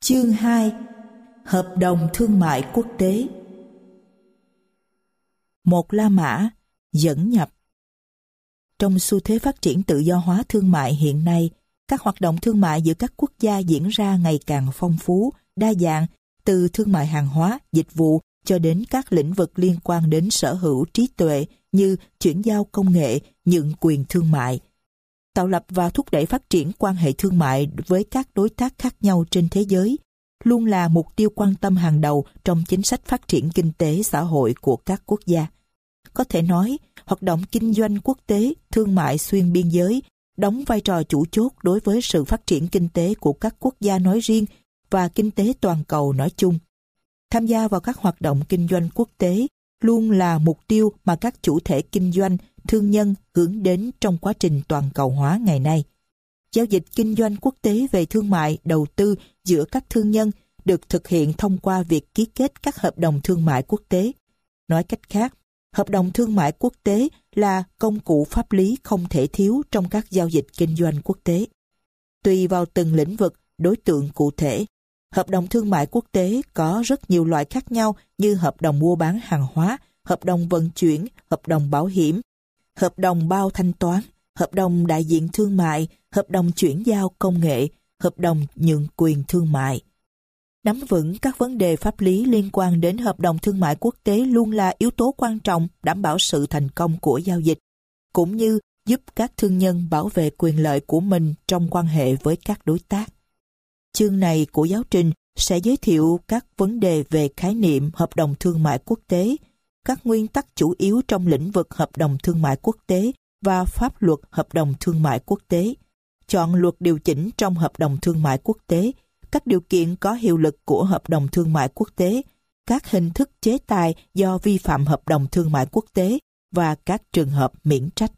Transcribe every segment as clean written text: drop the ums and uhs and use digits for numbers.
Chương 2. Hợp đồng thương mại quốc tế. Một La Mã dẫn nhập. Trong xu thế phát triển tự do hóa thương mại hiện nay, các hoạt động thương mại giữa các quốc gia diễn ra ngày càng phong phú, đa dạng, từ thương mại hàng hóa, dịch vụ cho đến các lĩnh vực liên quan đến sở hữu trí tuệ như chuyển giao công nghệ, nhượng quyền thương mại. Tạo lập và thúc đẩy phát triển quan hệ thương mại với các đối tác khác nhau trên thế giới luôn là mục tiêu quan tâm hàng đầu trong chính sách phát triển kinh tế xã hội của các quốc gia. Có thể nói, hoạt động kinh doanh quốc tế, thương mại xuyên biên giới đóng vai trò chủ chốt đối với sự phát triển kinh tế của các quốc gia nói riêng và kinh tế toàn cầu nói chung. Tham gia vào các hoạt động kinh doanh quốc tế luôn là mục tiêu mà các chủ thể kinh doanh, thương nhân hướng đến trong quá trình toàn cầu hóa ngày nay. Giao dịch kinh doanh quốc tế về thương mại, đầu tư giữa các thương nhân được thực hiện thông qua việc ký kết các hợp đồng thương mại quốc tế. Nói cách khác, hợp đồng thương mại quốc tế là công cụ pháp lý không thể thiếu trong các giao dịch kinh doanh quốc tế. Tùy vào từng lĩnh vực, đối tượng cụ thể, hợp đồng thương mại quốc tế có rất nhiều loại khác nhau như hợp đồng mua bán hàng hóa, hợp đồng vận chuyển, hợp đồng bảo hiểm, hợp đồng bao thanh toán, hợp đồng đại diện thương mại, hợp đồng chuyển giao công nghệ, hợp đồng nhượng quyền thương mại. Nắm vững các vấn đề pháp lý liên quan đến hợp đồng thương mại quốc tế luôn là yếu tố quan trọng đảm bảo sự thành công của giao dịch, cũng như giúp các thương nhân bảo vệ quyền lợi của mình trong quan hệ với các đối tác. Chương này của giáo trình sẽ giới thiệu các vấn đề về khái niệm hợp đồng thương mại quốc tế, các nguyên tắc chủ yếu trong lĩnh vực hợp đồng thương mại quốc tế và pháp luật hợp đồng thương mại quốc tế, chọn luật điều chỉnh trong hợp đồng thương mại quốc tế, các điều kiện có hiệu lực của hợp đồng thương mại quốc tế, các hình thức chế tài do vi phạm hợp đồng thương mại quốc tế và các trường hợp miễn trách.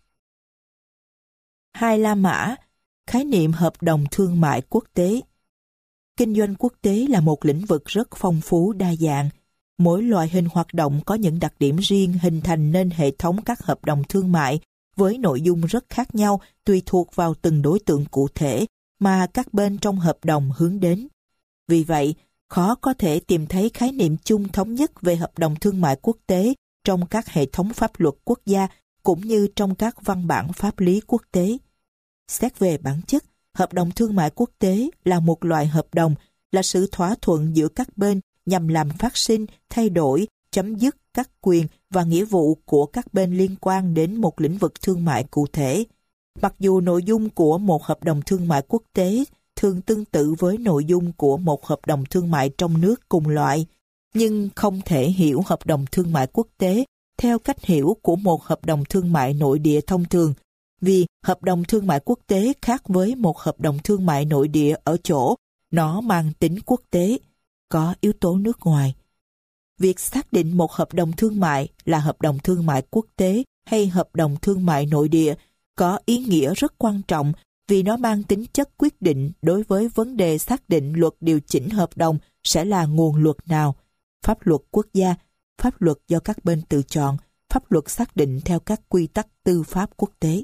2. La Mã, khái niệm hợp đồng thương mại quốc tế. Kinh doanh quốc tế là một lĩnh vực rất phong phú đa dạng. Mỗi loại hình hoạt động có những đặc điểm riêng hình thành nên hệ thống các hợp đồng thương mại với nội dung rất khác nhau tùy thuộc vào từng đối tượng cụ thể mà các bên trong hợp đồng hướng đến. Vì vậy, khó có thể tìm thấy khái niệm chung thống nhất về hợp đồng thương mại quốc tế trong các hệ thống pháp luật quốc gia cũng như trong các văn bản pháp lý quốc tế. Xét về bản chất, hợp đồng thương mại quốc tế là một loại hợp đồng, là sự thỏa thuận giữa các bên nhằm làm phát sinh, thay đổi, chấm dứt các quyền và nghĩa vụ của các bên liên quan đến một lĩnh vực thương mại cụ thể. Mặc dù nội dung của một hợp đồng thương mại quốc tế thường tương tự với nội dung của một hợp đồng thương mại trong nước cùng loại, nhưng không thể hiểu hợp đồng thương mại quốc tế theo cách hiểu của một hợp đồng thương mại nội địa thông thường, vì hợp đồng thương mại quốc tế khác với một hợp đồng thương mại nội địa ở chỗ nó mang tính quốc tế, có yếu tố nước ngoài. Việc xác định một hợp đồng thương mại là hợp đồng thương mại quốc tế hay hợp đồng thương mại nội địa có ý nghĩa rất quan trọng vì nó mang tính chất quyết định đối với vấn đề xác định luật điều chỉnh hợp đồng sẽ là nguồn luật nào, pháp luật quốc gia, pháp luật do các bên tự chọn, pháp luật xác định theo các quy tắc tư pháp quốc tế.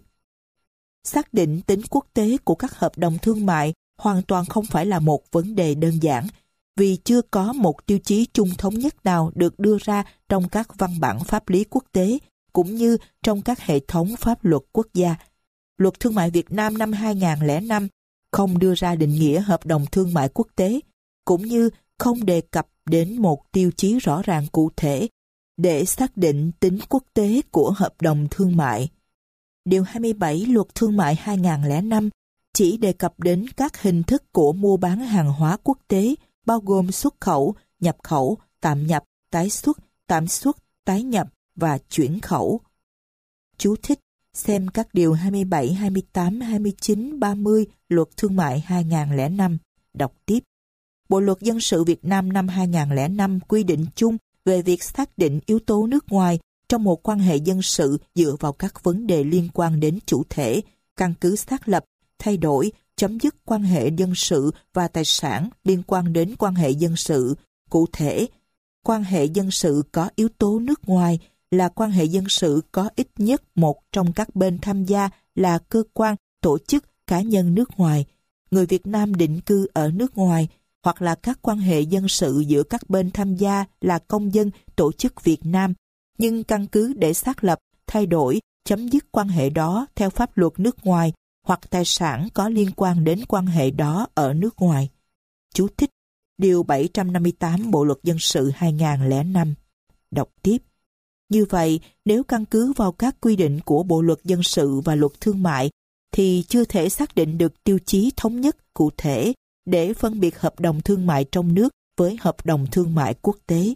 Xác định tính quốc tế của các hợp đồng thương mại hoàn toàn không phải là một vấn đề đơn giản, vì chưa có một tiêu chí chung thống nhất nào được đưa ra trong các văn bản pháp lý quốc tế, cũng như trong các hệ thống pháp luật quốc gia. Luật Thương mại Việt Nam năm 2005 không đưa ra định nghĩa hợp đồng thương mại quốc tế, cũng như không đề cập đến một tiêu chí rõ ràng cụ thể để xác định tính quốc tế của hợp đồng thương mại. Điều 27 Luật Thương mại 2005 chỉ đề cập đến các hình thức của mua bán hàng hóa quốc tế, bao gồm xuất khẩu, nhập khẩu, tạm nhập, tái xuất, tái nhập và chuyển khẩu. Chú thích: xem các điều 27, 28, 29, 30 Luật Thương mại 2005. Đọc tiếp. Bộ Luật Dân sự Việt Nam năm 2005 quy định chung về việc xác định yếu tố nước ngoài trong một quan hệ dân sự dựa vào các vấn đề liên quan đến chủ thể, căn cứ xác lập, thay đổi, chấm dứt quan hệ dân sự và tài sản liên quan đến quan hệ dân sự. Cụ thể, quan hệ dân sự có yếu tố nước ngoài là quan hệ dân sự có ít nhất một trong các bên tham gia là cơ quan, tổ chức, cá nhân nước ngoài, người Việt Nam định cư ở nước ngoài, hoặc là các quan hệ dân sự giữa các bên tham gia là công dân tổ chức Việt Nam, nhưng căn cứ để xác lập, thay đổi, chấm dứt quan hệ đó theo pháp luật nước ngoài hoặc tài sản có liên quan đến quan hệ đó ở nước ngoài. Chú thích Điều 758 Bộ Luật Dân sự 2005. Đọc tiếp. Như vậy, nếu căn cứ vào các quy định của Bộ Luật Dân sự và Luật Thương mại, thì chưa thể xác định được tiêu chí thống nhất cụ thể để phân biệt hợp đồng thương mại trong nước với hợp đồng thương mại quốc tế.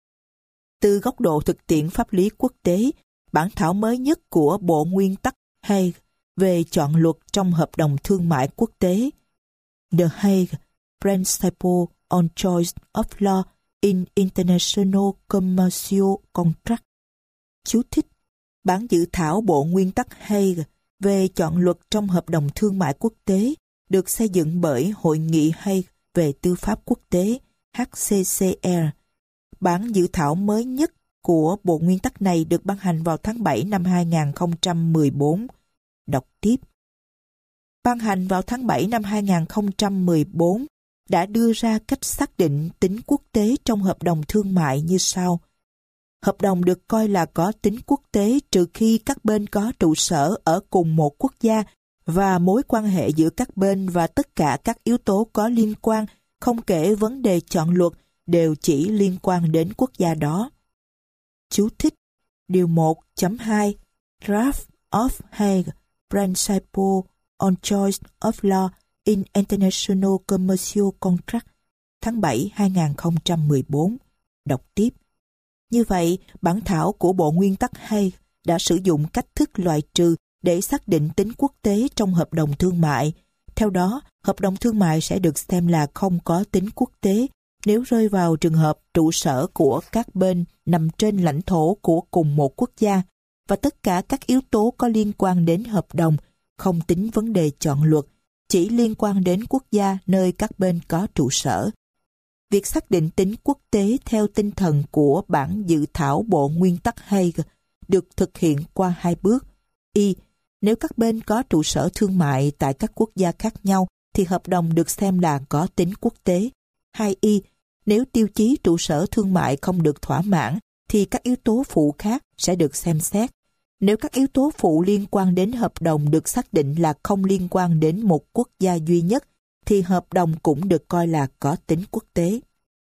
Từ góc độ thực tiễn pháp lý quốc tế, bản thảo mới nhất của Bộ Nguyên tắc Hague về chọn luật trong hợp đồng thương mại quốc tế, The Hague Principle on Choice of Law in International Commercial Contract. Chú thích Bản dự thảo Bộ Nguyên tắc Hague về chọn luật trong hợp đồng thương mại quốc tế được xây dựng bởi Hội nghị Hague về tư pháp quốc tế HCCR. Bản dự thảo mới nhất của Bộ Nguyên tắc này được ban hành vào tháng 7 năm 2014. Đọc tiếp. Ban hành vào tháng 7 năm 2014 đã đưa ra cách xác định tính quốc tế trong hợp đồng thương mại như sau. Hợp đồng được coi là có tính quốc tế trừ khi các bên có trụ sở ở cùng một quốc gia và mối quan hệ giữa các bên và tất cả các yếu tố có liên quan, không kể vấn đề chọn luật, đều chỉ liên quan đến quốc gia đó. Chú thích Điều 1.2 Draft of Hague Principle on Choice of Law in International Commercial Contract, tháng 7 2014. Đọc tiếp. Như vậy, bản thảo của Bộ Nguyên tắc Hague đã sử dụng cách thức loại trừ để xác định tính quốc tế trong hợp đồng thương mại. Theo đó, hợp đồng thương mại sẽ được xem là không có tính quốc tế nếu rơi vào trường hợp trụ sở của các bên nằm trên lãnh thổ của cùng một quốc gia và tất cả các yếu tố có liên quan đến hợp đồng, không tính vấn đề chọn luật, chỉ liên quan đến quốc gia nơi các bên có trụ sở. Việc xác định tính quốc tế theo tinh thần của bản dự thảo Bộ Nguyên tắc Hague được thực hiện qua hai bước. Y. Nếu các bên có trụ sở thương mại tại các quốc gia khác nhau thì hợp đồng được xem là có tính quốc tế. 2y. Nếu tiêu chí trụ sở thương mại không được thỏa mãn thì các yếu tố phụ khác sẽ được xem xét. Nếu các yếu tố phụ liên quan đến hợp đồng được xác định là không liên quan đến một quốc gia duy nhất thì hợp đồng cũng được coi là có tính quốc tế.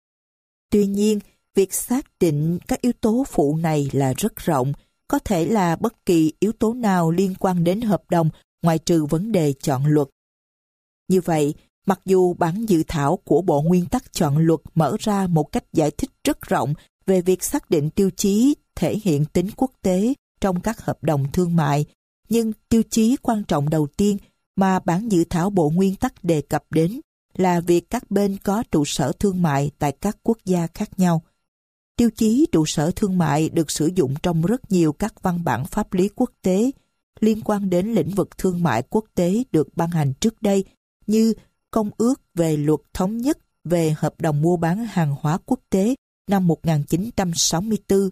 Tuy nhiên, việc xác định các yếu tố phụ này là rất rộng, có thể là bất kỳ yếu tố nào liên quan đến hợp đồng ngoại trừ vấn đề chọn luật. Như vậy, mặc dù bản dự thảo của Bộ Nguyên tắc chọn luật mở ra một cách giải thích rất rộng về việc xác định tiêu chí thể hiện tính quốc tế trong các hợp đồng thương mại, nhưng tiêu chí quan trọng đầu tiên mà bản dự thảo Bộ Nguyên tắc đề cập đến là việc các bên có trụ sở thương mại tại các quốc gia khác nhau. Tiêu chí trụ sở thương mại được sử dụng trong rất nhiều các văn bản pháp lý quốc tế liên quan đến lĩnh vực thương mại quốc tế được ban hành trước đây như Công ước về luật thống nhất về hợp đồng mua bán hàng hóa quốc tế năm 1964,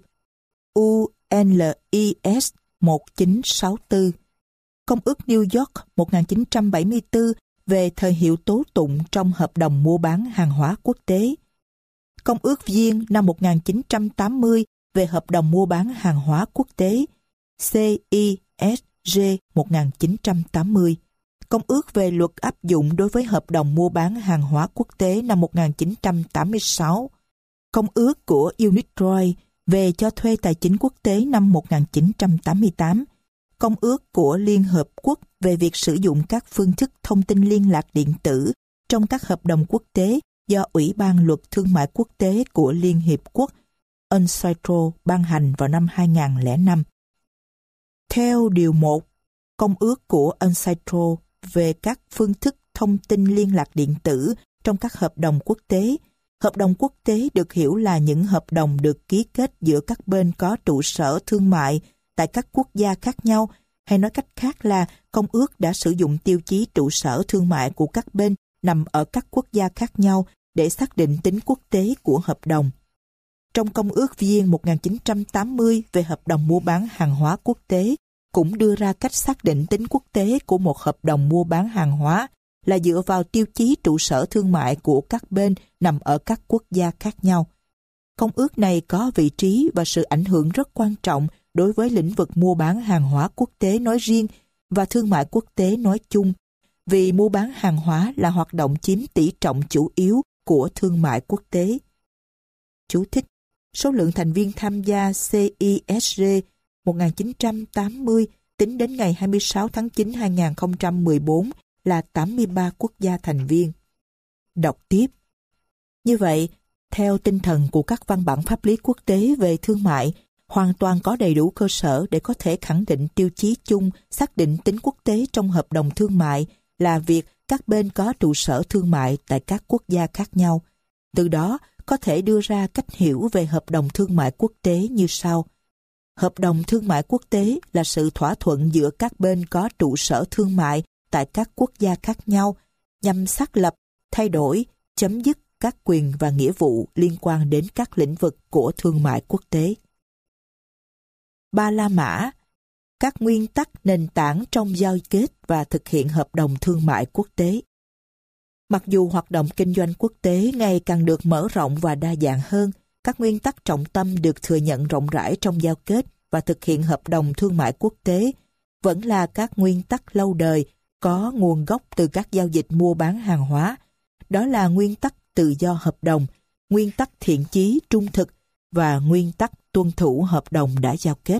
UNLIS 1964, Công ước New York 1974 về thời hiệu tố tụng trong hợp đồng mua bán hàng hóa quốc tế, Công ước Viên năm 1980 về hợp đồng mua bán hàng hóa quốc tế, CISG 1980, Công ước về luật áp dụng đối với hợp đồng mua bán hàng hóa quốc tế năm 1986, Công ước của UNITROI về cho thuê tài chính quốc tế năm 1988, Công ước của Liên Hợp Quốc về việc sử dụng các phương thức thông tin liên lạc điện tử trong các hợp đồng quốc tế do Ủy ban Luật Thương mại Quốc tế của Liên Hiệp Quốc UNCITRAL ban hành vào năm 2005. Theo Điều 1, Công ước của UNCITRAL về các phương thức thông tin liên lạc điện tử trong các hợp đồng quốc tế được hiểu là những hợp đồng được ký kết giữa các bên có trụ sở thương mại tại các quốc gia khác nhau, hay nói cách khác là công ước đã sử dụng tiêu chí trụ sở thương mại của các bên nằm ở các quốc gia khác nhau để xác định tính quốc tế của hợp đồng. Trong Công ước Viên 1980 về hợp đồng mua bán hàng hóa quốc tế cũng đưa ra cách xác định tính quốc tế của một hợp đồng mua bán hàng hóa là dựa vào tiêu chí trụ sở thương mại của các bên nằm ở các quốc gia khác nhau. Công ước này có vị trí và sự ảnh hưởng rất quan trọng đối với lĩnh vực mua bán hàng hóa quốc tế nói riêng và thương mại quốc tế nói chung, vì mua bán hàng hóa là hoạt động chiếm tỷ trọng chủ yếu của thương mại quốc tế. Chú thích: số lượng thành viên tham gia CISR 1980 tính đến ngày 26 tháng 9 2014 là 83 quốc gia thành viên. Đọc tiếp. Như vậy, theo tinh thần của các văn bản pháp lý quốc tế về thương mại, hoàn toàn có đầy đủ cơ sở để có thể khẳng định tiêu chí chung xác định tính quốc tế trong hợp đồng thương mại là việc các bên có trụ sở thương mại tại các quốc gia khác nhau. Từ đó, có thể đưa ra cách hiểu về hợp đồng thương mại quốc tế như sau. Hợp đồng thương mại quốc tế là sự thỏa thuận giữa các bên có trụ sở thương mại tại các quốc gia khác nhau nhằm xác lập, thay đổi, chấm dứt các quyền và nghĩa vụ liên quan đến các lĩnh vực của thương mại quốc tế. Ba La Mã: các nguyên tắc nền tảng trong giao kết và thực hiện hợp đồng thương mại quốc tế. Mặc dù hoạt động kinh doanh quốc tế ngày càng được mở rộng và đa dạng hơn, các nguyên tắc trọng tâm được thừa nhận rộng rãi trong giao kết và thực hiện hợp đồng thương mại quốc tế vẫn là các nguyên tắc lâu đời có nguồn gốc từ các giao dịch mua bán hàng hóa. Đó là nguyên tắc tự do hợp đồng, nguyên tắc thiện chí trung thực và nguyên tắc tuân thủ hợp đồng đã giao kết.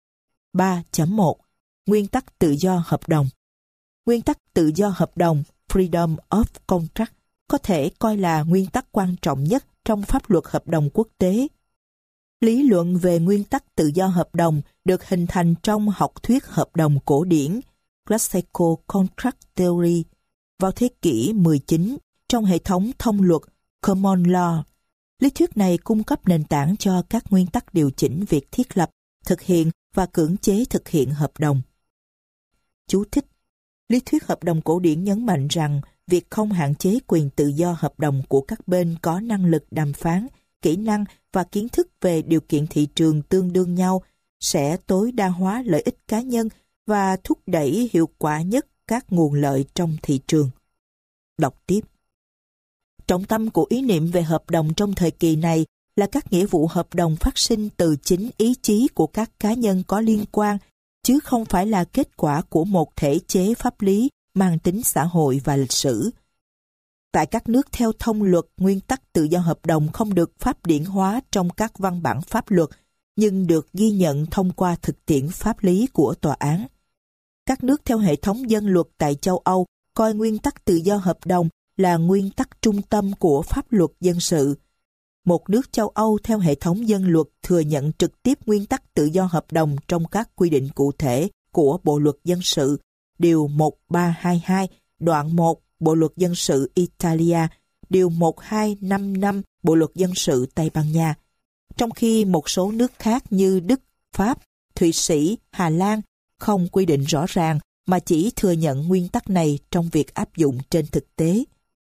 3.1 Nguyên tắc tự do hợp đồng. Nguyên tắc tự do hợp đồng Freedom of Contract có thể coi là nguyên tắc quan trọng nhất trong pháp luật hợp đồng quốc tế. Lý luận về nguyên tắc tự do hợp đồng được hình thành trong học thuyết hợp đồng cổ điển Classical Contract Theory vào thế kỷ 19 trong hệ thống thông luật Common Law. Lý thuyết này cung cấp nền tảng cho các nguyên tắc điều chỉnh việc thiết lập, thực hiện và cưỡng chế thực hiện hợp đồng. Chú thích: lý thuyết hợp đồng cổ điển nhấn mạnh rằng việc không hạn chế quyền tự do hợp đồng của các bên có năng lực đàm phán, kỹ năng và kiến thức về điều kiện thị trường tương đương nhau sẽ tối đa hóa lợi ích cá nhân và thúc đẩy hiệu quả nhất các nguồn lợi trong thị trường. Đọc tiếp. Trọng tâm của ý niệm về hợp đồng trong thời kỳ này là các nghĩa vụ hợp đồng phát sinh từ chính ý chí của các cá nhân có liên quan, chứ không phải là kết quả của một thể chế pháp lý mang tính xã hội và lịch sử. Tại các nước theo thông luật, nguyên tắc tự do hợp đồng không được pháp điển hóa trong các văn bản pháp luật, nhưng được ghi nhận thông qua thực tiễn pháp lý của tòa án. Các nước theo hệ thống dân luật tại châu Âu coi nguyên tắc tự do hợp đồng là nguyên tắc trung tâm của pháp luật dân sự. Một nước châu Âu theo hệ thống dân luật thừa nhận trực tiếp nguyên tắc tự do hợp đồng trong các quy định cụ thể của Bộ luật dân sự, điều 1322, đoạn 1 Bộ luật dân sự Italia, điều 1255 Bộ luật dân sự Tây Ban Nha. Trong khi một số nước khác như Đức, Pháp, Thụy Sĩ, Hà Lan không quy định rõ ràng mà chỉ thừa nhận nguyên tắc này trong việc áp dụng trên thực tế.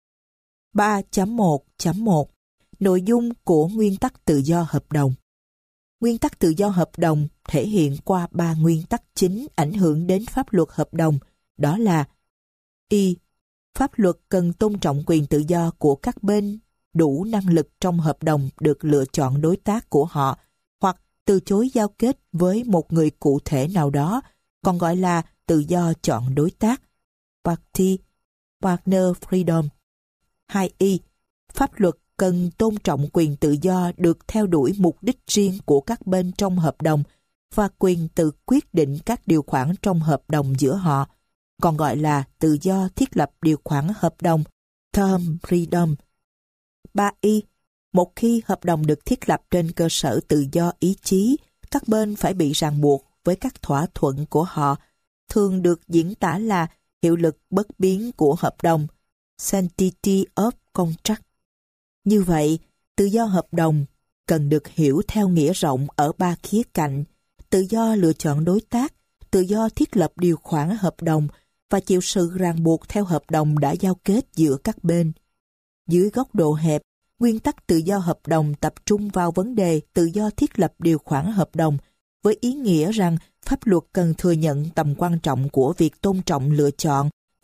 3.1.1 Nội dung của nguyên tắc tự do hợp đồng. Nguyên tắc tự do hợp đồng thể hiện qua 3 nguyên tắc chính ảnh hưởng đến pháp luật hợp đồng, đó là y. Pháp luật cần tôn trọng quyền tự do của các bên đủ năng lực trong hợp đồng được lựa chọn đối tác của họ hoặc từ chối giao kết với một người cụ thể nào đó, còn gọi là tự do chọn đối tác. Party, Partner Freedom. 2y. Pháp luật cần tôn trọng quyền tự do được theo đuổi mục đích riêng của các bên trong hợp đồng và quyền tự quyết định các điều khoản trong hợp đồng giữa họ, còn gọi là tự do thiết lập điều khoản hợp đồng, Term Freedom. 3y. Một khi hợp đồng được thiết lập trên cơ sở tự do ý chí, các bên phải bị ràng buộc với các thỏa thuận của họ, thường được diễn tả là hiệu lực bất biến của hợp đồng, Sanctity of Contract. Như vậy, tự do hợp đồng cần được hiểu theo nghĩa rộng ở 3 khía cạnh: tự do lựa chọn đối tác, tự do thiết lập điều khoản hợp đồng và chịu sự ràng buộc theo hợp đồng đã giao kết giữa các bên. Dưới góc độ hẹp, nguyên tắc tự do hợp đồng tập trung vào vấn đề tự do thiết lập điều khoản hợp đồng, với ý nghĩa rằng pháp luật cần thừa nhận tầm quan trọng của việc tôn trọng lựa chọn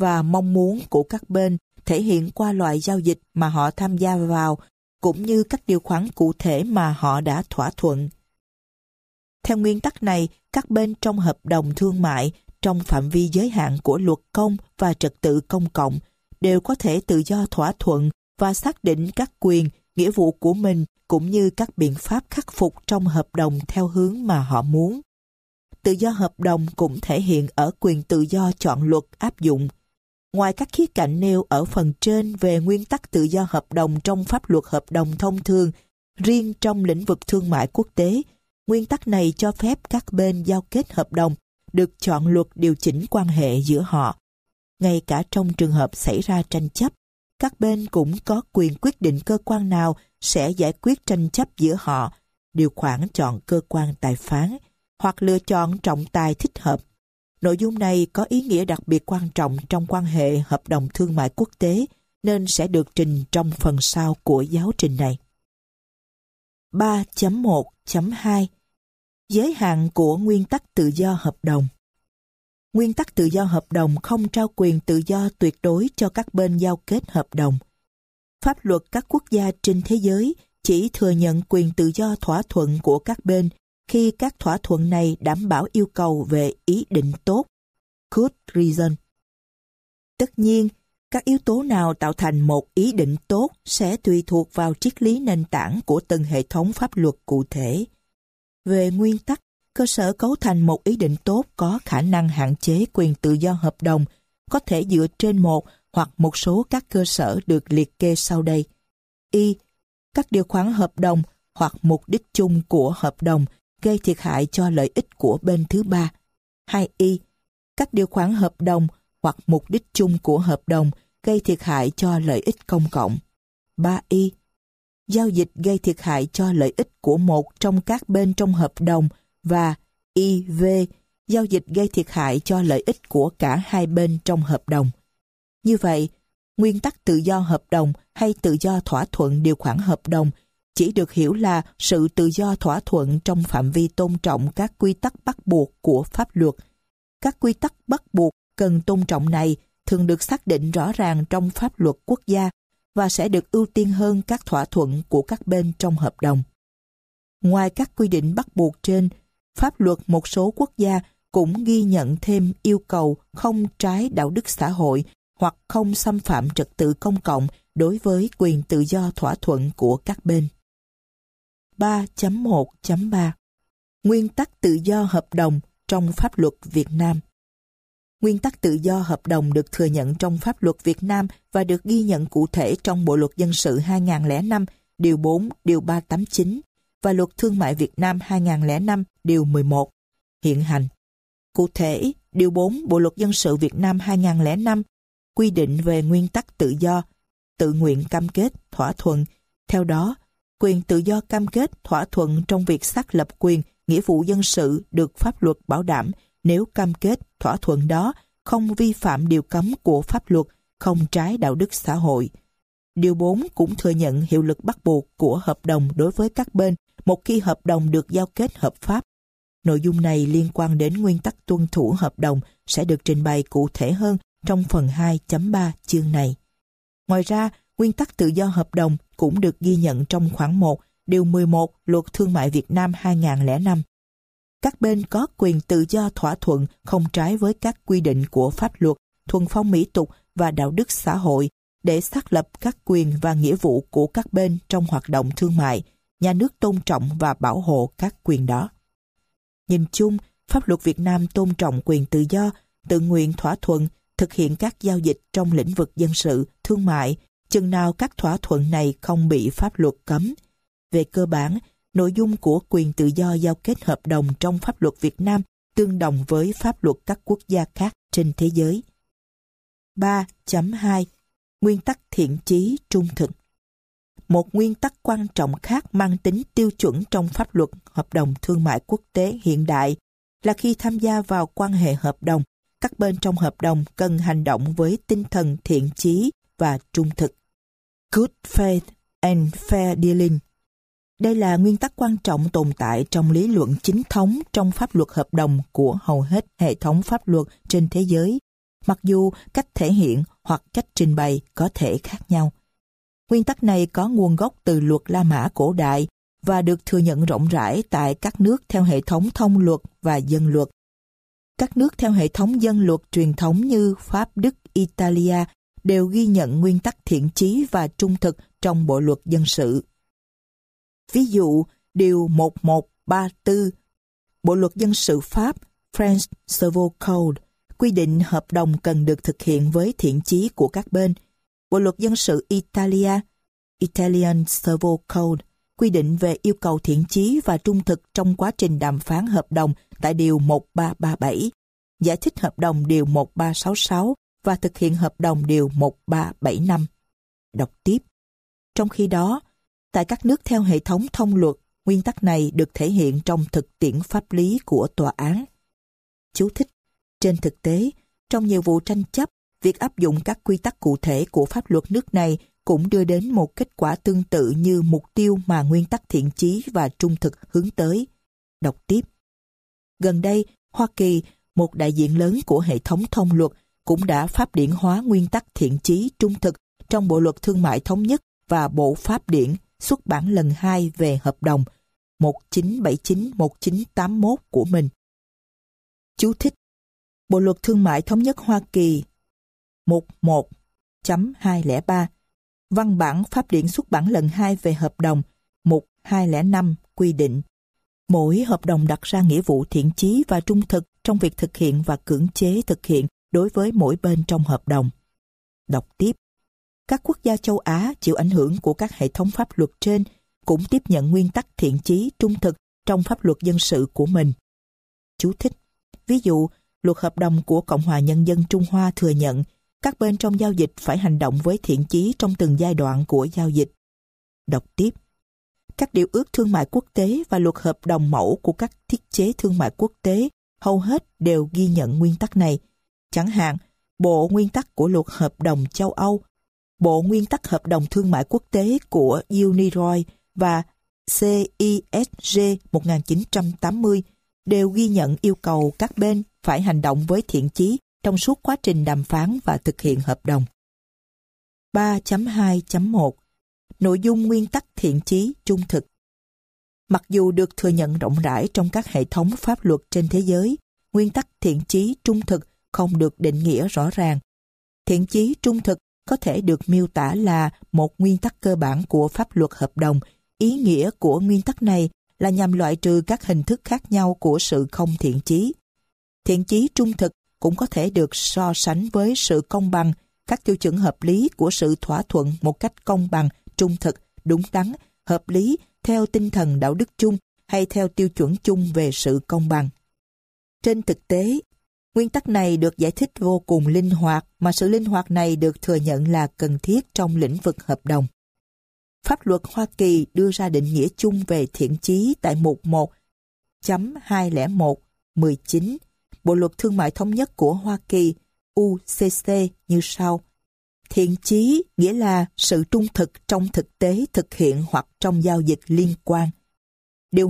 và mong muốn của các bên thể hiện qua loại giao dịch mà họ tham gia vào, cũng như các điều khoản cụ thể mà họ đã thỏa thuận. Theo nguyên tắc này, các bên trong hợp đồng thương mại trong phạm vi giới hạn của luật công và trật tự công cộng đều có thể tự do thỏa thuận và xác định các quyền, nghĩa vụ của mình cũng như các biện pháp khắc phục trong hợp đồng theo hướng mà họ muốn. Tự do hợp đồng cũng thể hiện ở quyền tự do chọn luật áp dụng. Ngoài các khía cạnh nêu ở phần trên về nguyên tắc tự do hợp đồng trong pháp luật hợp đồng thông thường, riêng trong lĩnh vực thương mại quốc tế, nguyên tắc này cho phép các bên giao kết hợp đồng được chọn luật điều chỉnh quan hệ giữa họ. Ngay cả trong trường hợp xảy ra tranh chấp, các bên cũng có quyền quyết định cơ quan nào sẽ giải quyết tranh chấp giữa họ, điều khoản chọn cơ quan tài phán, hoặc lựa chọn trọng tài thích hợp. Nội dung này có ý nghĩa đặc biệt quan trọng trong quan hệ hợp đồng thương mại quốc tế, nên sẽ được trình trong phần sau của giáo trình này. 3.1.2 Giới hạn của nguyên tắc tự do hợp đồng. Nguyên tắc tự do hợp đồng không trao quyền tự do tuyệt đối cho các bên giao kết hợp đồng. Pháp luật các quốc gia trên thế giới chỉ thừa nhận quyền tự do thỏa thuận của các bên khi các thỏa thuận này đảm bảo yêu cầu về ý định tốt, good reason. Tất nhiên, các yếu tố nào tạo thành một ý định tốt sẽ tùy thuộc vào triết lý nền tảng của từng hệ thống pháp luật cụ thể. Về nguyên tắc, cơ sở cấu thành một ý định tốt có khả năng hạn chế quyền tự do hợp đồng, có thể dựa trên một hoặc một số các cơ sở được liệt kê sau đây. Y. Các điều khoản hợp đồng hoặc mục đích chung của hợp đồng gây thiệt hại cho lợi ích của bên thứ ba. 2y. Các điều khoản hợp đồng hoặc mục đích chung của hợp đồng gây thiệt hại cho lợi ích công cộng. 3y. Giao dịch gây thiệt hại cho lợi ích của một trong các bên trong hợp đồng, và IV. Giao dịch gây thiệt hại cho lợi ích của cả hai bên trong hợp đồng. Như vậy, nguyên tắc tự do hợp đồng hay tự do thỏa thuận điều khoản hợp đồng chỉ được hiểu là sự tự do thỏa thuận trong phạm vi tôn trọng các quy tắc bắt buộc của pháp luật. Các quy tắc bắt buộc cần tôn trọng này thường được xác định rõ ràng trong pháp luật quốc gia và sẽ được ưu tiên hơn các thỏa thuận của các bên trong hợp đồng. Ngoài các quy định bắt buộc trên, pháp luật một số quốc gia cũng ghi nhận thêm yêu cầu không trái đạo đức xã hội hoặc không xâm phạm trật tự công cộng đối với quyền tự do thỏa thuận của các bên. 3.1.3 Nguyên tắc tự do hợp đồng trong pháp luật Việt Nam. Nguyên tắc tự do hợp đồng được thừa nhận trong pháp luật Việt Nam và được ghi nhận cụ thể trong Bộ luật dân sự 2005, điều 4, điều 389 và luật thương mại Việt Nam 2005, điều 11, hiện hành. Cụ thể, điều 4 Bộ luật dân sự Việt Nam 2005 quy định về nguyên tắc tự do, tự nguyện cam kết, thỏa thuận. Theo đó, quyền tự do cam kết, thỏa thuận trong việc xác lập quyền, nghĩa vụ dân sự được pháp luật bảo đảm nếu cam kết, thỏa thuận đó không vi phạm điều cấm của pháp luật, không trái đạo đức xã hội. Điều 4 cũng thừa nhận hiệu lực bắt buộc của hợp đồng đối với các bên một khi hợp đồng được giao kết hợp pháp. Nội dung này liên quan đến nguyên tắc tuân thủ hợp đồng sẽ được trình bày cụ thể hơn trong phần 2.3 chương này. Ngoài ra, nguyên tắc tự do hợp đồng cũng được ghi nhận trong khoản 1, điều 11 Luật Thương mại Việt Nam 2005. Các bên có quyền tự do thỏa thuận không trái với các quy định của pháp luật, thuần phong mỹ tục và đạo đức xã hội để xác lập các quyền và nghĩa vụ của các bên trong hoạt động thương mại. Nhà nước tôn trọng và bảo hộ các quyền đó. Nhìn chung, pháp luật Việt Nam tôn trọng quyền tự do, tự nguyện thỏa thuận, thực hiện các giao dịch trong lĩnh vực dân sự, thương mại, chừng nào các thỏa thuận này không bị pháp luật cấm. Về cơ bản, nội dung của quyền tự do giao kết hợp đồng trong pháp luật Việt Nam tương đồng với pháp luật các quốc gia khác trên thế giới. 3.2 Nguyên tắc thiện chí trung thực. Một nguyên tắc quan trọng khác mang tính tiêu chuẩn trong pháp luật hợp đồng thương mại quốc tế hiện đại là khi tham gia vào quan hệ hợp đồng, các bên trong hợp đồng cần hành động với tinh thần thiện chí và trung thực. Good faith and fair dealing. Đây là nguyên tắc quan trọng tồn tại trong lý luận chính thống trong pháp luật hợp đồng của hầu hết hệ thống pháp luật trên thế giới mặc dù cách thể hiện hoặc cách trình bày có thể khác nhau. Nguyên tắc này có nguồn gốc từ luật La Mã cổ đại và được thừa nhận rộng rãi tại các nước theo hệ thống thông luật và dân luật. Các nước theo hệ thống dân luật truyền thống như Pháp, Đức, Italia đều ghi nhận nguyên tắc thiện chí và trung thực trong bộ luật dân sự. Ví dụ, điều 1134 Bộ luật dân sự Pháp French Civil Code quy định hợp đồng cần được thực hiện với thiện chí của các bên. Bộ luật dân sự Italia Italian Civil Code quy định về yêu cầu thiện chí và trung thực trong quá trình đàm phán hợp đồng tại điều 1337, giải thích hợp đồng điều 1366 và thực hiện hợp đồng điều 1375. Đọc tiếp. Trong khi đó, tại các nước theo hệ thống thông luật, nguyên tắc này được thể hiện trong thực tiễn pháp lý của tòa án. Chú thích. Trên thực tế, trong nhiều vụ tranh chấp, việc áp dụng các quy tắc cụ thể của pháp luật nước này cũng đưa đến một kết quả tương tự như mục tiêu mà nguyên tắc thiện chí và trung thực hướng tới. Đọc tiếp. Gần đây, Hoa Kỳ, một đại diện lớn của hệ thống thông luật, cũng đã pháp điển hóa nguyên tắc thiện chí trung thực trong Bộ luật Thương mại Thống nhất và Bộ Pháp điển xuất bản lần 2 về hợp đồng 1979-1981 của mình. Chú thích. Bộ luật Thương mại Thống nhất Hoa Kỳ 11.203 Văn bản Pháp điển xuất bản lần 2 về hợp đồng 1205 quy định mỗi hợp đồng đặt ra nghĩa vụ thiện chí và trung thực trong việc thực hiện và cưỡng chế thực hiện đối với mỗi bên trong hợp đồng. Đọc tiếp. Các quốc gia châu Á chịu ảnh hưởng của các hệ thống pháp luật trên cũng tiếp nhận nguyên tắc thiện chí trung thực trong pháp luật dân sự của mình. Chú thích. Ví dụ, luật hợp đồng của Cộng hòa Nhân dân Trung Hoa thừa nhận các bên trong giao dịch phải hành động với thiện chí trong từng giai đoạn của giao dịch. Đọc tiếp. Các điều ước thương mại quốc tế và luật hợp đồng mẫu của các thiết chế thương mại quốc tế hầu hết đều ghi nhận nguyên tắc này. Chẳng hạn, Bộ Nguyên tắc của luật hợp đồng châu Âu, Bộ Nguyên tắc hợp đồng thương mại quốc tế của UNIROI và CISG 1980 đều ghi nhận yêu cầu các bên phải hành động với thiện chí trong suốt quá trình đàm phán và thực hiện hợp đồng. 3.2.1 Nội dung nguyên tắc thiện chí trung thực. Mặc dù được thừa nhận rộng rãi trong các hệ thống pháp luật trên thế giới, nguyên tắc thiện chí trung thực không được định nghĩa rõ ràng. Thiện chí trung thực có thể được miêu tả là một nguyên tắc cơ bản của pháp luật hợp đồng. Ý nghĩa của nguyên tắc này là nhằm loại trừ các hình thức khác nhau của sự không thiện chí. Thiện chí trung thực cũng có thể được so sánh với sự công bằng, các tiêu chuẩn hợp lý của sự thỏa thuận một cách công bằng, trung thực, đúng đắn, hợp lý theo tinh thần đạo đức chung hay theo tiêu chuẩn chung về sự công bằng. Trên thực tế, nguyên tắc này được giải thích vô cùng linh hoạt, mà sự linh hoạt này được thừa nhận là cần thiết trong lĩnh vực hợp đồng. Pháp luật Hoa Kỳ đưa ra định nghĩa chung về thiện chí tại mục 1.201-19 Bộ luật Thương mại Thống nhất của Hoa Kỳ UCC như sau. Thiện chí nghĩa là sự trung thực trong thực tế thực hiện hoặc trong giao dịch liên quan. Điều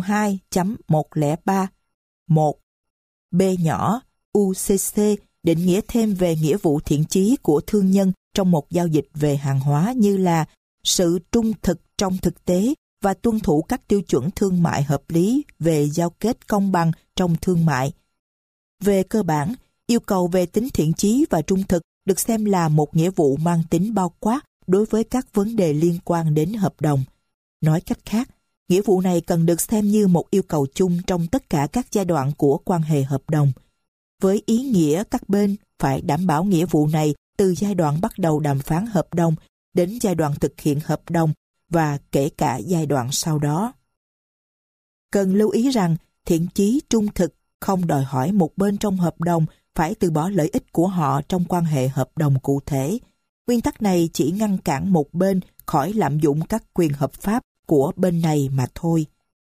2.103.1 B nhỏ UCC định nghĩa thêm về nghĩa vụ thiện chí của thương nhân trong một giao dịch về hàng hóa như là sự trung thực trong thực tế và tuân thủ các tiêu chuẩn thương mại hợp lý về giao kết công bằng trong thương mại. Về cơ bản, yêu cầu về tính thiện chí và trung thực được xem là một nghĩa vụ mang tính bao quát đối với các vấn đề liên quan đến hợp đồng. Nói cách khác, nghĩa vụ này cần được xem như một yêu cầu chung trong tất cả các giai đoạn của quan hệ hợp đồng, với ý nghĩa các bên phải đảm bảo nghĩa vụ này từ giai đoạn bắt đầu đàm phán hợp đồng đến giai đoạn thực hiện hợp đồng và kể cả giai đoạn sau đó. Cần lưu ý rằng thiện chí trung thực không đòi hỏi một bên trong hợp đồng phải từ bỏ lợi ích của họ trong quan hệ hợp đồng cụ thể. Nguyên tắc này chỉ ngăn cản một bên khỏi lạm dụng các quyền hợp pháp của bên này mà thôi.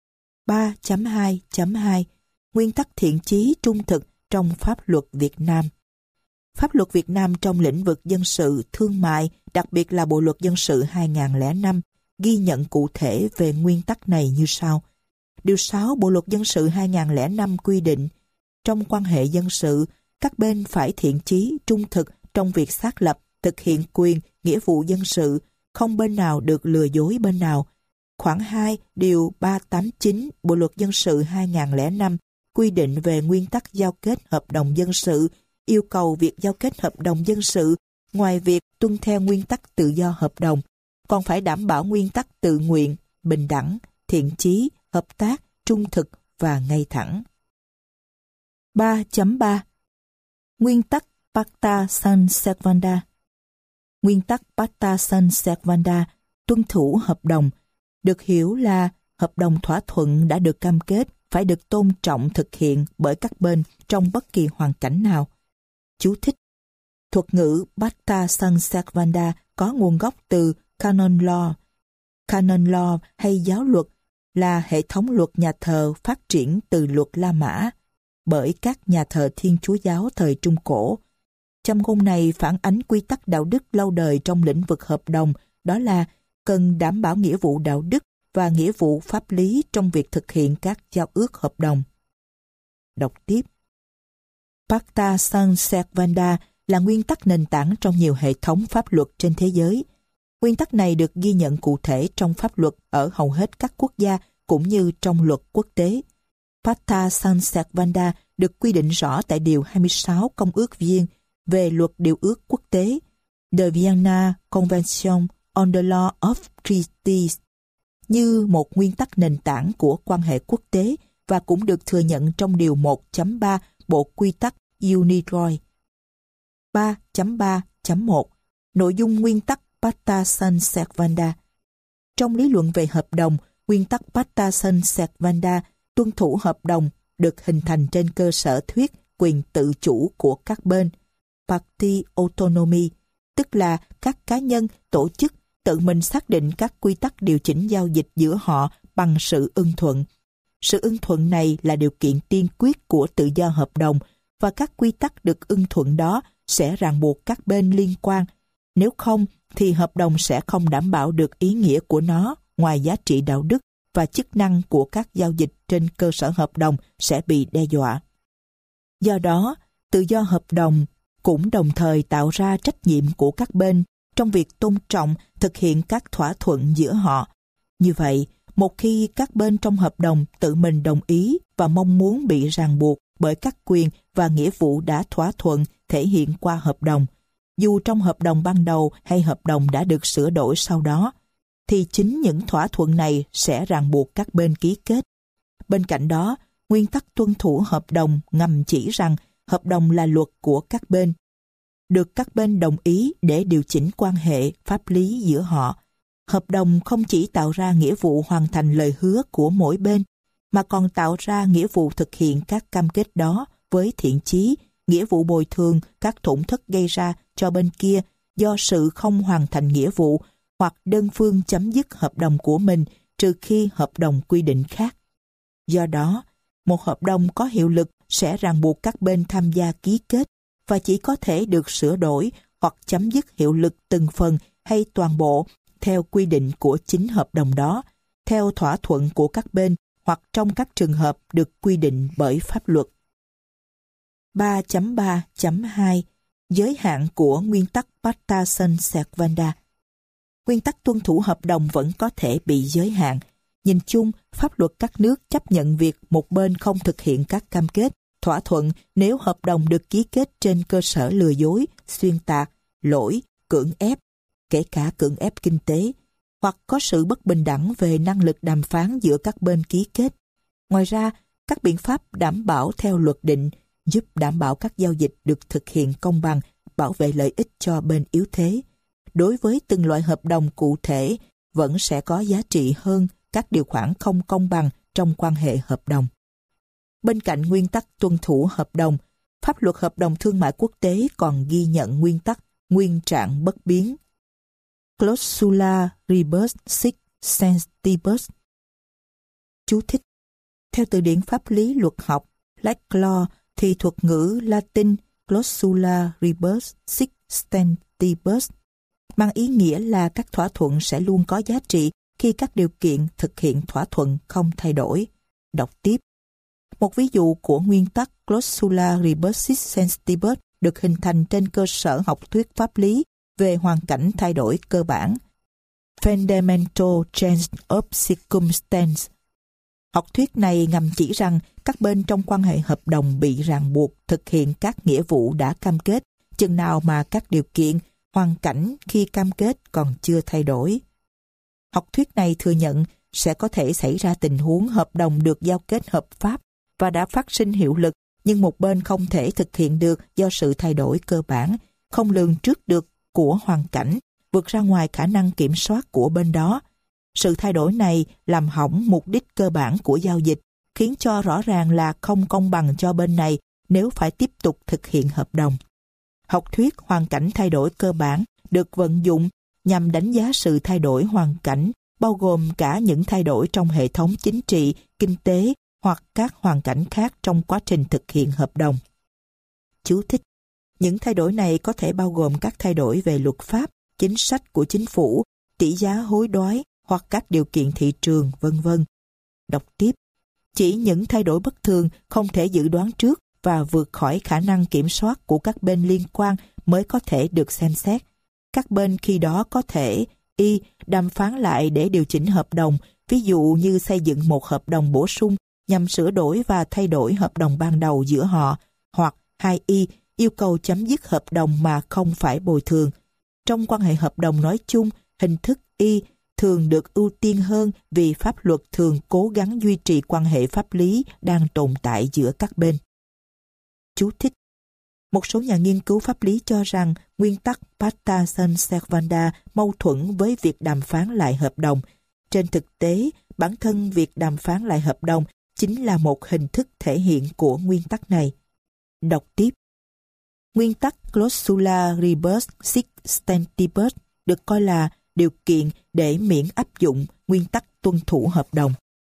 3.2.2 Nguyên tắc thiện chí trung thực trong pháp luật Việt Nam. Pháp luật Việt Nam trong lĩnh vực dân sự, thương mại, đặc biệt là Bộ luật dân sự 2005, ghi nhận cụ thể về nguyên tắc này như sau. Điều 6 Bộ luật dân sự 2005 quy định, trong quan hệ dân sự, các bên phải thiện chí, trung thực trong việc xác lập, thực hiện quyền, nghĩa vụ dân sự, không bên nào được lừa dối bên nào. Khoản 2 điều 389 Bộ luật dân sự 2005 quy định về nguyên tắc giao kết hợp đồng dân sự, yêu cầu việc giao kết hợp đồng dân sự ngoài việc tuân theo nguyên tắc tự do hợp đồng, còn phải đảm bảo nguyên tắc tự nguyện, bình đẳng, thiện chí, hợp tác, trung thực và ngay thẳng. 3.3 Nguyên tắc Pacta sunt servanda. Nguyên tắc Pacta sunt servanda, tuân thủ hợp đồng, được hiểu là hợp đồng thỏa thuận đã được cam kết phải được tôn trọng thực hiện bởi các bên trong bất kỳ hoàn cảnh nào. Chú thích: thuật ngữ Pacta sunt servanda có nguồn gốc từ canon law. Canon law hay giáo luật là hệ thống luật nhà thờ phát triển từ luật La Mã bởi các nhà thờ Thiên Chúa giáo thời Trung Cổ. Châm ngôn này phản ánh quy tắc đạo đức lâu đời trong lĩnh vực hợp đồng, đó là cần đảm bảo nghĩa vụ đạo đức và nghĩa vụ pháp lý trong việc thực hiện các giao ước hợp đồng. Đọc tiếp. Pacta sunt servanda là nguyên tắc nền tảng trong nhiều hệ thống pháp luật trên thế giới. Nguyên tắc này được ghi nhận cụ thể trong pháp luật ở hầu hết các quốc gia cũng như trong luật quốc tế. Pacta sunt servanda được quy định rõ tại Điều 26 Công ước Viên về luật điều ước quốc tế, The Vienna Convention on the Law of Treaties, như một nguyên tắc nền tảng của quan hệ quốc tế và cũng được thừa nhận trong Điều 1.3 Bộ Quy tắc UNIDROIT. 3.3.1 Nội dung nguyên tắc Pacta sunt servanda. Trong lý luận về hợp đồng, nguyên tắc Pacta sunt servanda, tuân thủ hợp đồng, được hình thành trên cơ sở thuyết quyền tự chủ của các bên, party autonomy, tức là các cá nhân, tổ chức tự mình xác định các quy tắc điều chỉnh giao dịch giữa họ bằng sự ưng thuận. Sự ưng thuận này là điều kiện tiên quyết của tự do hợp đồng và các quy tắc được ưng thuận đó sẽ ràng buộc các bên liên quan. Nếu không, thì hợp đồng sẽ không đảm bảo được ý nghĩa của nó, ngoài giá trị đạo đức và chức năng của các giao dịch trên cơ sở hợp đồng sẽ bị đe dọa. Do đó, tự do hợp đồng cũng đồng thời tạo ra trách nhiệm của các bên trong việc tôn trọng, thực hiện các thỏa thuận giữa họ. Như vậy, một khi các bên trong hợp đồng tự mình đồng ý và mong muốn bị ràng buộc bởi các quyền và nghĩa vụ đã thỏa thuận thể hiện qua hợp đồng, dù trong hợp đồng ban đầu hay hợp đồng đã được sửa đổi sau đó, thì chính những thỏa thuận này sẽ ràng buộc các bên ký kết. Bên cạnh đó, nguyên tắc tuân thủ hợp đồng ngầm chỉ rằng hợp đồng là luật của các bên, được các bên đồng ý để điều chỉnh quan hệ pháp lý giữa họ. Hợp đồng không chỉ tạo ra nghĩa vụ hoàn thành lời hứa của mỗi bên, mà còn tạo ra nghĩa vụ thực hiện các cam kết đó với thiện chí, nghĩa vụ bồi thường các tổn thất gây ra cho bên kia do sự không hoàn thành nghĩa vụ hoặc đơn phương chấm dứt hợp đồng của mình trừ khi hợp đồng quy định khác. Do đó, một hợp đồng có hiệu lực sẽ ràng buộc các bên tham gia ký kết và chỉ có thể được sửa đổi hoặc chấm dứt hiệu lực từng phần hay toàn bộ theo quy định của chính hợp đồng đó, theo thỏa thuận của các bên hoặc trong các trường hợp được quy định bởi pháp luật. 3.3.2 Giới hạn của nguyên tắc Pacta sunt servanda. Nguyên tắc tuân thủ hợp đồng vẫn có thể bị giới hạn. Nhìn chung, pháp luật các nước chấp nhận việc một bên không thực hiện các cam kết, thỏa thuận nếu hợp đồng được ký kết trên cơ sở lừa dối, xuyên tạc, lỗi, cưỡng ép, kể cả cưỡng ép kinh tế, hoặc có sự bất bình đẳng về năng lực đàm phán giữa các bên ký kết. Ngoài ra, các biện pháp đảm bảo theo luật định giúp đảm bảo các giao dịch được thực hiện công bằng, bảo vệ lợi ích cho bên yếu thế. Đối với từng loại hợp đồng cụ thể, vẫn sẽ có giá trị hơn các điều khoản không công bằng trong quan hệ hợp đồng. Bên cạnh nguyên tắc tuân thủ hợp đồng, pháp luật hợp đồng thương mại quốc tế còn ghi nhận nguyên tắc nguyên trạng bất biến. Clausula rebus sic sentibus. Chú thích. Theo từ điển pháp lý luật học, Lex Law, thì thuật ngữ Latin clausula rebus sic sentibus mang ý nghĩa là các thỏa thuận sẽ luôn có giá trị khi các điều kiện thực hiện thỏa thuận không thay đổi. Đọc tiếp. Một ví dụ của nguyên tắc clausula rebus sensitibus được hình thành trên cơ sở học thuyết pháp lý về hoàn cảnh thay đổi cơ bản. Fundamental change of circumstance. Học thuyết này ngầm chỉ rằng các bên trong quan hệ hợp đồng bị ràng buộc thực hiện các nghĩa vụ đã cam kết, chừng nào mà các điều kiện, hoàn cảnh khi cam kết còn chưa thay đổi. Học thuyết này thừa nhận sẽ có thể xảy ra tình huống hợp đồng được giao kết hợp pháp và đã phát sinh hiệu lực, nhưng một bên không thể thực hiện được do sự thay đổi cơ bản, không lường trước được của hoàn cảnh, vượt ra ngoài khả năng kiểm soát của bên đó. Sự thay đổi này làm hỏng mục đích cơ bản của giao dịch, khiến cho rõ ràng là không công bằng cho bên này nếu phải tiếp tục thực hiện hợp đồng. Học thuyết hoàn cảnh thay đổi cơ bản được vận dụng nhằm đánh giá sự thay đổi hoàn cảnh, bao gồm cả những thay đổi trong hệ thống chính trị, kinh tế hoặc các hoàn cảnh khác trong quá trình thực hiện hợp đồng. Chú thích: những thay đổi này có thể bao gồm các thay đổi về luật pháp, chính sách của chính phủ, tỷ giá hối đoái hoặc các điều kiện thị trường, vân vân. Đọc tiếp: chỉ những thay đổi bất thường không thể dự đoán trước và vượt khỏi khả năng kiểm soát của các bên liên quan mới có thể được xem xét. Các bên khi đó có thể đàm phán lại để điều chỉnh hợp đồng, ví dụ như xây dựng một hợp đồng bổ sung nhằm sửa đổi và thay đổi hợp đồng ban đầu giữa họ, hoặc 2i yêu cầu chấm dứt hợp đồng mà không phải bồi thường. Trong quan hệ hợp đồng nói chung, hình thức y thường được ưu tiên hơn vì pháp luật thường cố gắng duy trì quan hệ pháp lý đang tồn tại giữa các bên. Chú thích: một số nhà nghiên cứu pháp lý cho rằng nguyên tắc pacta sunt servanda mâu thuẫn với việc đàm phán lại hợp đồng. Trên thực tế, bản thân việc đàm phán lại hợp đồng chính là một hình thức thể hiện của nguyên tắc này. Đọc tiếp: nguyên tắc clausula rebus sic stantibus được coi là điều kiện để miễn áp dụng nguyên tắc tuân thủ hợp đồng.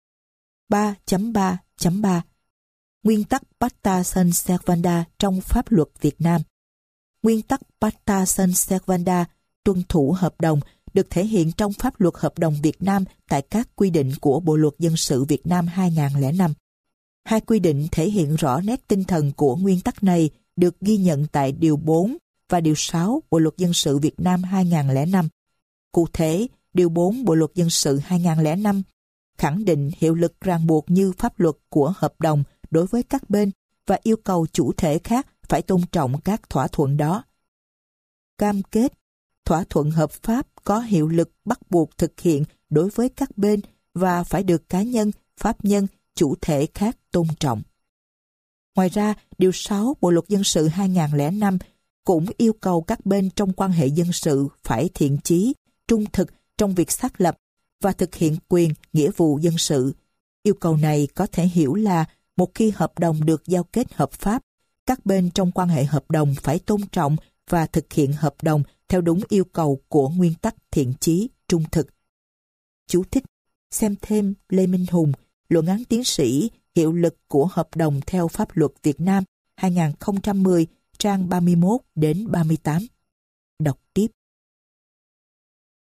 3.3.3 Nguyên tắc pacta sunt servanda trong pháp luật Việt Nam. Nguyên tắc pacta sunt servanda tuân thủ hợp đồng được thể hiện trong pháp luật hợp đồng Việt Nam tại các quy định của Bộ luật dân sự Việt Nam 2005. Hai quy định thể hiện rõ nét tinh thần của nguyên tắc này được ghi nhận tại Điều 4 và Điều 6 Bộ luật dân sự Việt Nam 2005. Cụ thể, Điều 4 Bộ luật dân sự 2005 khẳng định hiệu lực ràng buộc như pháp luật của hợp đồng đối với các bên và yêu cầu chủ thể khác phải tôn trọng các thỏa thuận đó. Cam kết, thỏa thuận hợp pháp có hiệu lực bắt buộc thực hiện đối với các bên và phải được cá nhân, pháp nhân, chủ thể khác tôn trọng. Ngoài ra, Điều 6 Bộ luật dân sự 2005 cũng yêu cầu các bên trong quan hệ dân sự phải thiện chí, trung thực trong việc xác lập và thực hiện quyền, nghĩa vụ dân sự. Yêu cầu này có thể hiểu là một khi hợp đồng được giao kết hợp pháp, các bên trong quan hệ hợp đồng phải tôn trọng và thực hiện hợp đồng theo đúng yêu cầu của nguyên tắc thiện chí, trung thực. Chú thích: xem thêm Lê Minh Hùng, luận án tiến sĩ hiệu lực của hợp đồng theo pháp luật Việt Nam 2010, trang 31 đến 38. Đọc tiếp.